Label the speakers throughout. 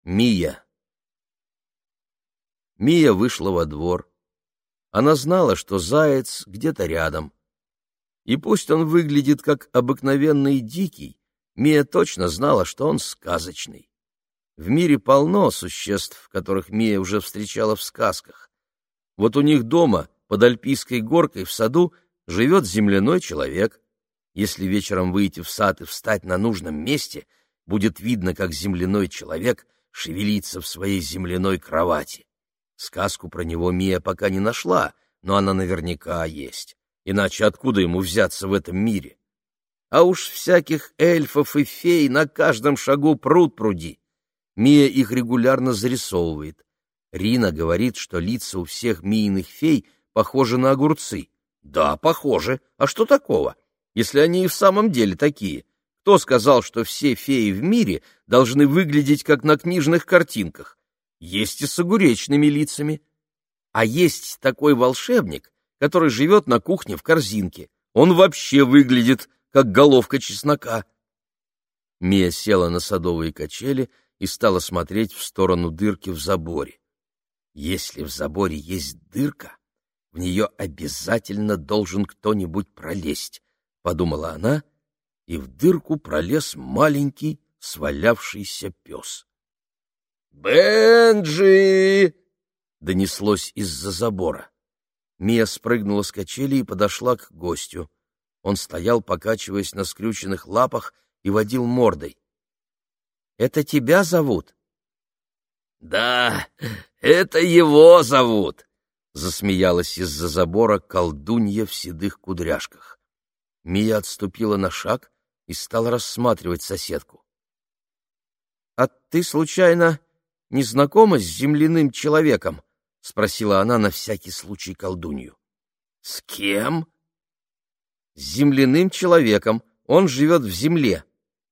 Speaker 1: Мия. Мия вышла во двор. Она знала, что заяц где-то рядом. И пусть он выглядит как обыкновенный дикий, Мия точно знала, что он сказочный. В мире полно существ, которых Мия уже встречала в сказках. Вот у них дома, под Альпийской горкой в саду, живет земляной человек. Если вечером выйти в сад и встать на нужном месте, будет видно, как земляной человек шевелится в своей земляной кровати. Сказку про него Мия пока не нашла, но она наверняка есть. Иначе откуда ему взяться в этом мире? А уж всяких эльфов и фей на каждом шагу пруд-пруди. Мия их регулярно зарисовывает. Рина говорит, что лица у всех Мииных фей похожи на огурцы. Да, похожи. А что такого, если они и в самом деле такие? Кто сказал, что все феи в мире должны выглядеть как на книжных картинках? Есть и с огуречными лицами. А есть такой волшебник, который живет на кухне в корзинке. Он вообще выглядит как головка чеснока. Мия села на садовые качели и стала смотреть в сторону дырки в заборе. Если в заборе есть дырка, в нее обязательно должен кто-нибудь пролезть, — подумала она, и в дырку пролез маленький свалявшийся пес. «Бенджи!» — донеслось из-за забора. Мия спрыгнула с качели и подошла к гостю. Он стоял, покачиваясь на скрюченных лапах, и водил мордой. «Это тебя зовут?» «Да, это его зовут!» — засмеялась из-за забора колдунья в седых кудряшках. Мия отступила на шаг и стала рассматривать соседку. «А ты, случайно, не знакома с земляным человеком?» — спросила она на всякий случай колдунью. «С кем?» «С земляным человеком. Он живет в земле».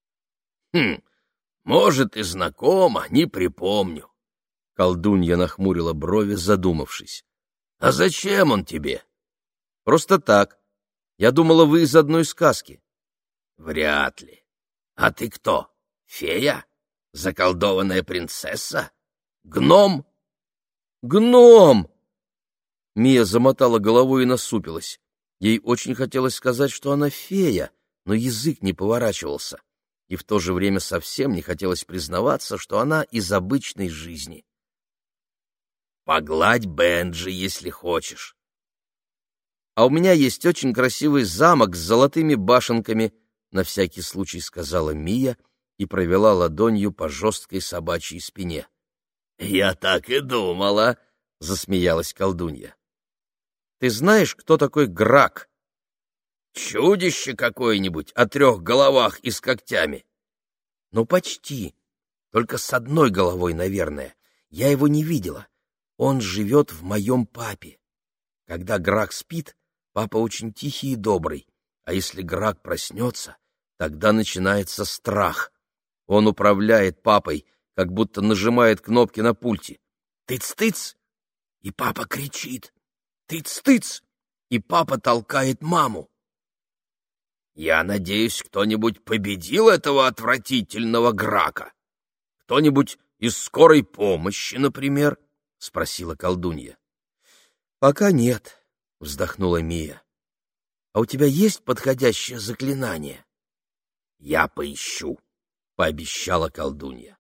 Speaker 1: Может, и знакомо, не припомню». Колдунья нахмурила брови, задумавшись. «А зачем он тебе?» «Просто так. Я думала, вы из одной сказки». «Вряд ли. А ты кто? Фея? Заколдованная принцесса? Гном?» «Гном!» Мия замотала головой и насупилась. Ей очень хотелось сказать, что она фея, но язык не поворачивался. И в то же время совсем не хотелось признаваться, что она из обычной жизни. «Погладь Бенджи, если хочешь». «А у меня есть очень красивый замок с золотыми башенками», — на всякий случай сказала Мия и провела ладонью по жесткой собачьей спине. «Я так и думала», — засмеялась колдунья. «Ты знаешь, кто такой Грак?» «Чудище какое-нибудь о 3 головах и с когтями». «Ну, почти. Только с одной головой, наверное. Я его не видела. Он живет в моем папе. Когда Грак спит, папа очень тихий и добрый. А если Грак проснется, тогда начинается страх. Он управляет папой, как будто нажимает кнопки на пульте. Тыц-тыц! И папа кричит. Тыц-тыц! И папа толкает маму. Я надеюсь, кто-нибудь победил этого отвратительного Грака. Кто-нибудь из скорой помощи, например? — спросила колдунья. — Пока нет, — вздохнула Мия. — А у тебя есть подходящее заклинание? — Я поищу, — пообещала колдунья.